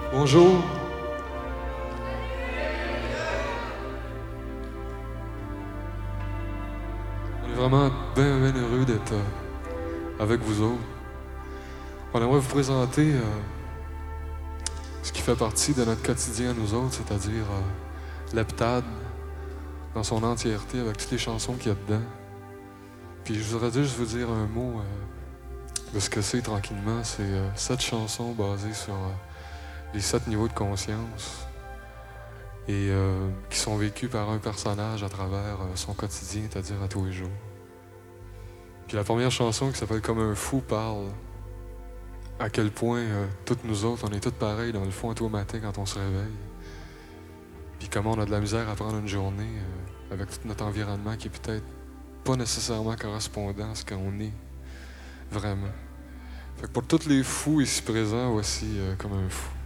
Bonjour. On est vraiment bien heureux d'être avec vous autres. On aimerait vous présenter ce qui fait partie de notre quotidien à nous autres, c'est-à-dire l'heptade dans son entièreté avec toutes les chansons qu'il y a dedans. Puis je voudrais juste vous dire un mot de ce que c'est tranquillement. C'est 7 chansons basées sur les 7 niveaux de conscience et qui sont vécues par un personnage à travers son quotidien, c'est-à-dire à tous les jours. Puis la première chanson qui s'appelle Comme un fou parle à quel point toutes nous autres, on est toutes pareilles dans le fond tout au matin quand on se réveille. Puis comment on a de la misère à prendre une journée avec tout notre environnement qui est peut-être pas nécessairement correspondant à ce qu'on est vraiment. Fait que pour tous les fous ici présents, voici Comme un fou.